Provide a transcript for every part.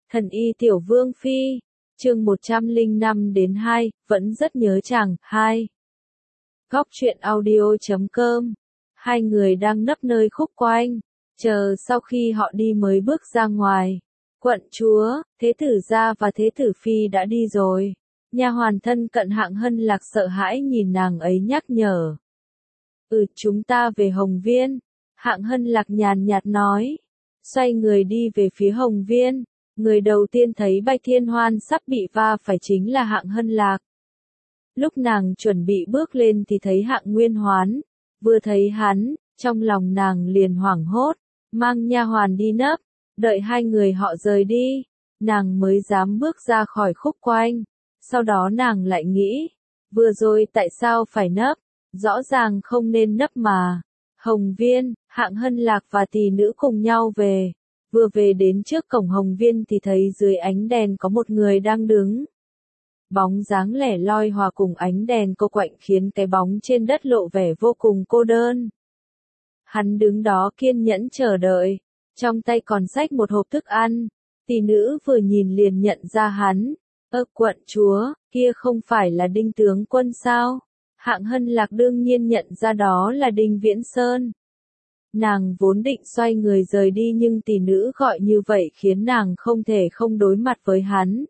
Thần y tiểu vương phi, chương 105 đến 2, vẫn rất nhớ chàng, 2. Góc truyện audio.com. Hai người đang nấp nơi khúc quanh, chờ sau khi họ đi mới bước ra ngoài. Quận chúa, thế tử gia và thế tử phi đã đi rồi. Nha hoàn thân cận Hạng Hân Lạc sợ hãi nhìn nàng ấy nhắc nhở. Chúng ta về Hồng Viên. Hạng Hân Lạc nhàn nhạt nói. Xoay người đi về phía Hồng Viên. Người đầu tiên thấy Bạch Thiên Hoan sắp bị va phải chính là Hạng Hân Lạc. Lúc nàng chuẩn bị bước lên thì thấy Hạng Nguyên Hoán. Vừa thấy hắn, trong lòng nàng liền hoảng hốt, mang nha hoàn đi nấp, đợi hai người họ rời đi, nàng mới dám bước ra khỏi khúc quanh. Sau đó nàng lại nghĩ, vừa rồi tại sao phải nấp, rõ ràng không nên nấp mà. Hồng Viên, Hạng Hân Lạc và tỷ nữ cùng nhau về. Vừa về đến trước cổng Hồng Viên thì thấy dưới ánh đèn có một người đang đứng. Bóng dáng lẻ loi hòa cùng ánh đèn cô quạnh khiến cái bóng trên đất lộ vẻ vô cùng cô đơn. Hắn đứng đó kiên nhẫn chờ đợi, trong tay còn xách một hộp thức ăn. Tỷ nữ vừa nhìn liền nhận ra hắn. Quận chúa, kia không phải là Đinh tướng quân sao? Hạng Hân Lạc đương nhiên nhận ra đó là Đinh Viễn Sơn. Nàng vốn định xoay người rời đi nhưng tỷ nữ gọi như vậy khiến nàng không thể không đối mặt với hắn.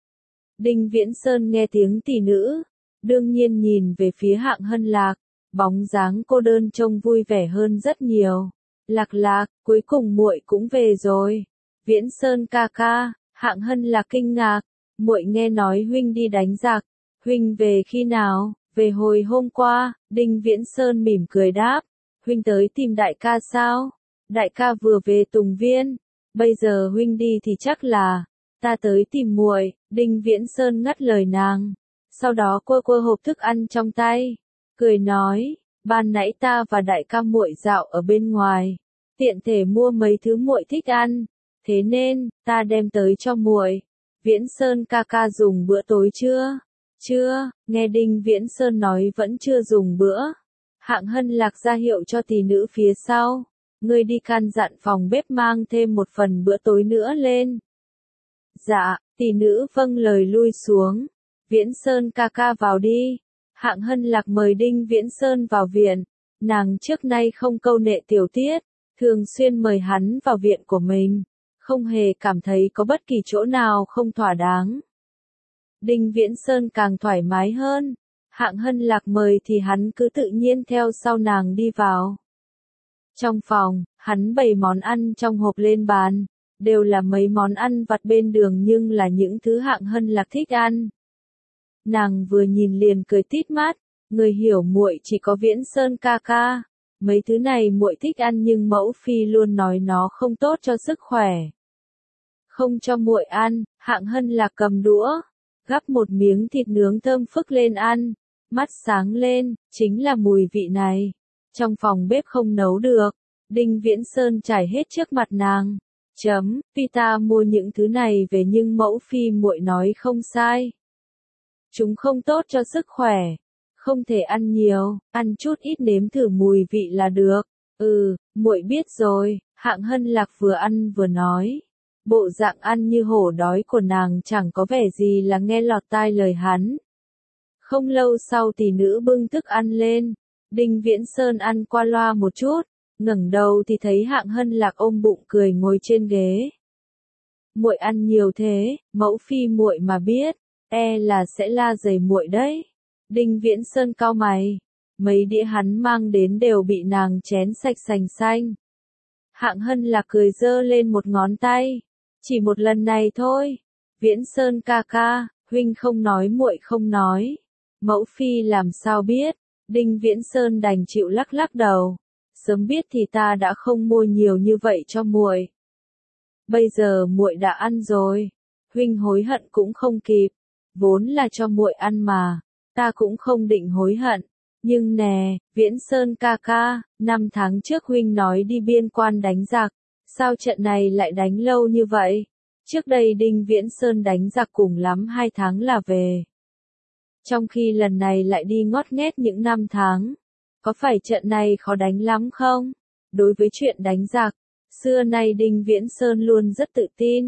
Đinh Viễn Sơn nghe tiếng tỷ nữ, đương nhiên nhìn về phía Hạng Hân Lạc, bóng dáng cô đơn trông vui vẻ hơn rất nhiều. Lạc Lạc, cuối cùng muội cũng về rồi. Viễn Sơn ca ca, Hạng Hân Lạc kinh ngạc, muội nghe nói huynh đi đánh giặc, huynh về khi nào? Về hồi hôm qua. Đinh Viễn Sơn mỉm cười đáp. Huynh tới tìm đại ca sao? Đại ca vừa về Tùng Viên. Bây giờ huynh đi thì chắc là ta tới tìm muội. Đinh Viễn Sơn ngắt lời nàng. Sau đó quơ hộp thức ăn trong tay, cười nói, ban nãy ta và đại ca muội dạo ở bên ngoài, tiện thể mua mấy thứ muội thích ăn, thế nên ta đem tới cho muội. Viễn Sơn ca ca dùng bữa tối chưa? Chưa. Nghe Đinh Viễn Sơn nói vẫn chưa dùng bữa. Hạng Hân Lạc ra hiệu cho tỷ nữ phía sau. Ngươi đi căn dặn phòng bếp mang thêm một phần bữa tối nữa lên. Dạ, tỷ nữ vâng lời lui xuống. Viễn Sơn ca ca vào đi. Hạng Hân Lạc mời Đinh Viễn Sơn vào viện. Nàng trước nay không câu nệ tiểu tiết, thường xuyên mời hắn vào viện của mình. Không hề cảm thấy có bất kỳ chỗ nào không thỏa đáng. Đinh Viễn Sơn càng thoải mái hơn. Hạng Hân Lạc mời thì hắn cứ tự nhiên theo sau nàng đi vào. Trong phòng, hắn bày món ăn trong hộp lên bàn, đều là mấy món ăn vặt bên đường nhưng là những thứ Hạng Hân Lạc thích ăn. Nàng vừa nhìn liền cười tít mắt, người hiểu muội chỉ có Viễn Sơn ca ca. Mấy thứ này muội thích ăn nhưng mẫu phi luôn nói nó không tốt cho sức khỏe. Không cho muội ăn. Hạng Hân Lạc cầm đũa, gắp một miếng thịt nướng thơm phức lên ăn, mắt sáng lên, chính là mùi vị này. Trong phòng bếp không nấu được. Đinh Viễn Sơn trải hết trước mặt nàng. Vì ta mua những thứ này về nhưng mẫu phi muội nói không sai. Chúng không tốt cho sức khỏe. Không thể ăn nhiều, ăn chút ít nếm thử mùi vị là được. Muội biết rồi. Hạng Hân Lạc vừa ăn vừa nói. Bộ dạng ăn như hổ đói của nàng chẳng có vẻ gì là nghe lọt tai lời hắn. Không lâu sau tỷ nữ bưng thức ăn lên. Đinh Viễn Sơn ăn qua loa một chút, ngẩng đầu thì thấy Hạng Hân Lạc ôm bụng cười ngồi trên ghế. Muội ăn nhiều thế, mẫu phi muội mà biết, là sẽ la rầy muội đấy. Đinh Viễn Sơn cau mày, mấy đĩa hắn mang đến đều bị nàng chén sạch sành xanh. Hạng Hân Lạc cười giơ lên một ngón tay, chỉ một lần này thôi. Viễn Sơn ca ca, huynh không nói muội không nói. Mẫu phi làm sao biết? Đinh Viễn Sơn đành chịu lắc lắc đầu. Sớm biết thì ta đã không mua nhiều như vậy cho muội. Bây giờ muội đã ăn rồi, huynh hối hận cũng không kịp. Vốn là cho muội ăn mà, ta cũng không định hối hận. Nhưng nè, Viễn Sơn ca ca, 5 tháng trước huynh nói đi biên quan đánh giặc, sao trận này lại đánh lâu như vậy? Trước đây Đinh Viễn Sơn đánh giặc cùng lắm 2 tháng là về. Trong khi lần này lại đi ngót nghét những 5 tháng. Có phải trận này khó đánh lắm không? Đối với chuyện đánh giặc, xưa nay Đinh Viễn Sơn luôn rất tự tin.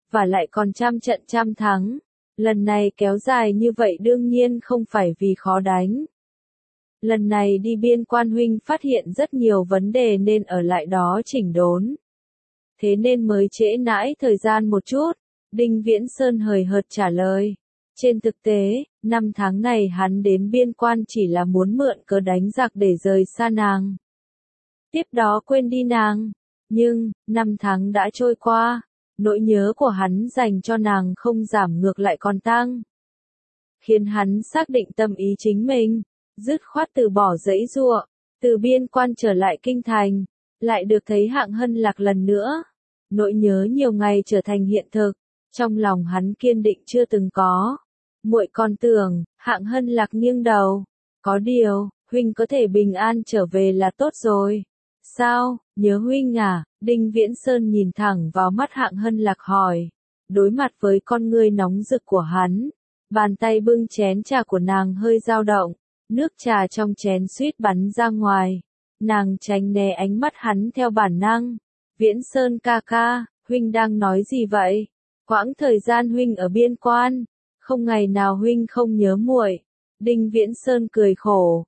và lại còn trăm trận trăm thắng. Lần này kéo dài như vậy đương nhiên không phải vì khó đánh. Lần này đi biên quan huynh phát hiện rất nhiều vấn đề nên ở lại đó chỉnh đốn. Thế nên mới trễ nãi thời gian một chút, Đinh Viễn Sơn hời hợt trả lời. Trên thực tế, 5 tháng này hắn đến biên quan chỉ là muốn mượn cớ đánh giặc để rời xa nàng. Tiếp đó quên đi nàng. Nhưng, 5 tháng đã trôi qua, nỗi nhớ của hắn dành cho nàng không giảm ngược lại còn tăng. Khiến hắn xác định tâm ý chính mình, dứt khoát từ bỏ giãy giụa, từ biên quan trở lại kinh thành, lại được thấy Hạng Hân Lạc lần nữa. Nỗi nhớ nhiều ngày trở thành hiện thực, trong lòng hắn kiên định chưa từng có. Muội còn tưởng, Hạng Hân Lạc nghiêng đầu. Có điều, huynh có thể bình an trở về là tốt rồi. Sao, nhớ huynh à? Đinh Viễn Sơn nhìn thẳng vào mắt Hạng Hân Lạc hỏi. Đối mặt với con ngươi nóng rực của hắn, bàn tay bưng chén trà của nàng hơi dao động, nước trà trong chén suýt bắn ra ngoài. Nàng tránh né ánh mắt hắn theo bản năng. Viễn Sơn ca ca, huynh đang nói gì vậy? Quãng thời gian huynh ở biên quan, không ngày nào huynh không nhớ muội. Đinh Viễn Sơn cười khổ.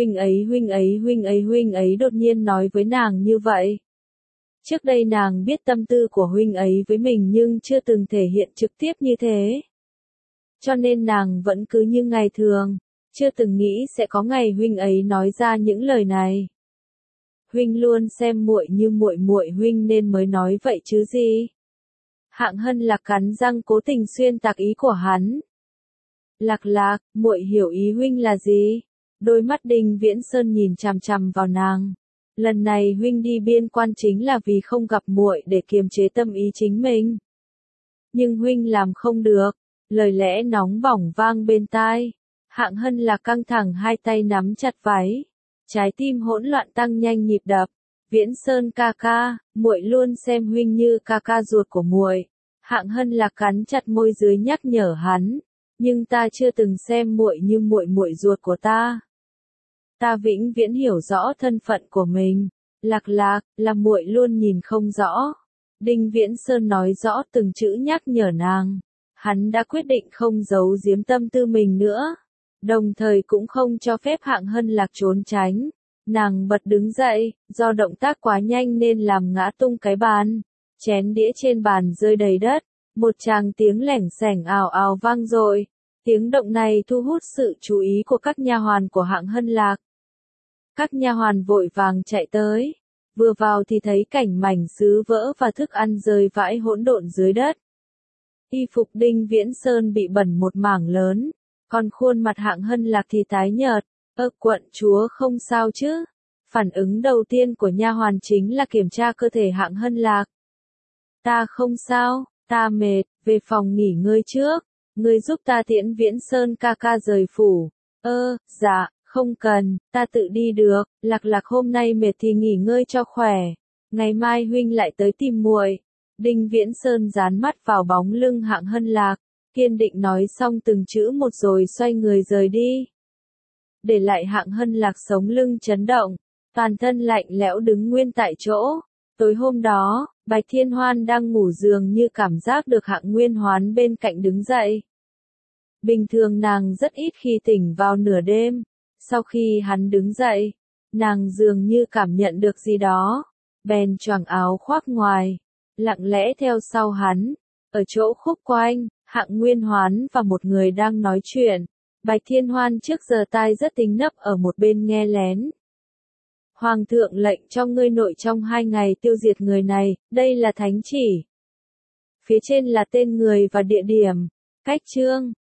Huynh ấy đột nhiên nói với nàng như vậy. Trước đây nàng biết tâm tư của huynh ấy với mình nhưng chưa từng thể hiện trực tiếp như thế. Cho nên nàng vẫn cứ như ngày thường, chưa từng nghĩ sẽ có ngày huynh ấy nói ra những lời này. Huynh luôn xem muội như muội huynh nên mới nói vậy chứ gì. Hạng Hân Lạc cắn răng cố tình xuyên tạc ý của hắn. Lạc, muội hiểu ý huynh là gì? Đôi mắt Đinh Viễn Sơn nhìn chằm chằm vào nàng. Lần này huynh đi biên quan chính là vì không gặp muội để kiềm chế tâm ý chính mình. Nhưng huynh làm không được. Lời lẽ nóng bỏng vang bên tai. Hạng Hân Lạc căng thẳng hai tay nắm chặt váy. Trái tim hỗn loạn tăng nhanh nhịp đập. Viễn Sơn ca ca, muội luôn xem huynh như ca ca ruột của muội. Hạng Hân Lạc cắn chặt môi dưới nhắc nhở hắn. Nhưng ta chưa từng xem muội như muội ruột của ta. Ta vĩnh viễn hiểu rõ thân phận của mình. Lạc, là muội luôn nhìn không rõ. Đinh Viễn Sơn nói rõ từng chữ nhắc nhở nàng. Hắn đã quyết định không giấu giếm tâm tư mình nữa. Đồng thời cũng không cho phép Hạng Hân Lạc trốn tránh. Nàng bật đứng dậy, do động tác quá nhanh nên làm ngã tung cái bàn. Chén đĩa trên bàn rơi đầy đất. Một tràng tiếng lẻng xẻng ào ào vang dội. Tiếng động này thu hút sự chú ý của các nha hoàn của Hạng Hân Lạc. Các nha hoàn vội vàng chạy tới. Vừa vào thì thấy cảnh mảnh sứ vỡ và thức ăn rơi vãi hỗn độn dưới đất. Y phục Đinh Viễn Sơn bị bẩn một mảng lớn. Còn khuôn mặt Hạng Hân Lạc thì tái nhợt. Quận chúa không sao chứ? Phản ứng đầu tiên của nha hoàn chính là kiểm tra cơ thể Hạng Hân Lạc. Ta không sao, ta mệt, về phòng nghỉ ngơi trước. Ngươi giúp ta tiễn Viễn Sơn ca ca rời phủ. Dạ, không cần, ta tự đi được. Lạc hôm nay mệt thì nghỉ ngơi cho khỏe. Ngày mai huynh lại tới tìm muội. Đinh Viễn Sơn dán mắt vào bóng lưng Hạng Hân Lạc, kiên định nói xong từng chữ một rồi xoay người rời đi. Để lại Hạng Hân Lạc sống lưng chấn động, toàn thân lạnh lẽo đứng nguyên tại chỗ. Tối hôm đó, Bạch Thiên Hoan đang ngủ dường như cảm giác được Hạng Nguyên Hoán bên cạnh đứng dậy. Bình thường nàng rất ít khi tỉnh vào nửa đêm. Sau khi hắn đứng dậy, nàng dường như cảm nhận được gì đó, bèn choàng áo khoác ngoài, lặng lẽ theo sau hắn. Ở chỗ khúc quanh, Hạng Nguyên Hoán và một người đang nói chuyện. Bạch Thiên Hoan trước giờ tai rất tính nấp ở một bên nghe lén. Hoàng thượng lệnh cho ngươi nội trong 2 ngày tiêu diệt người này, đây là thánh chỉ. Phía trên là tên người và địa điểm. Cách chương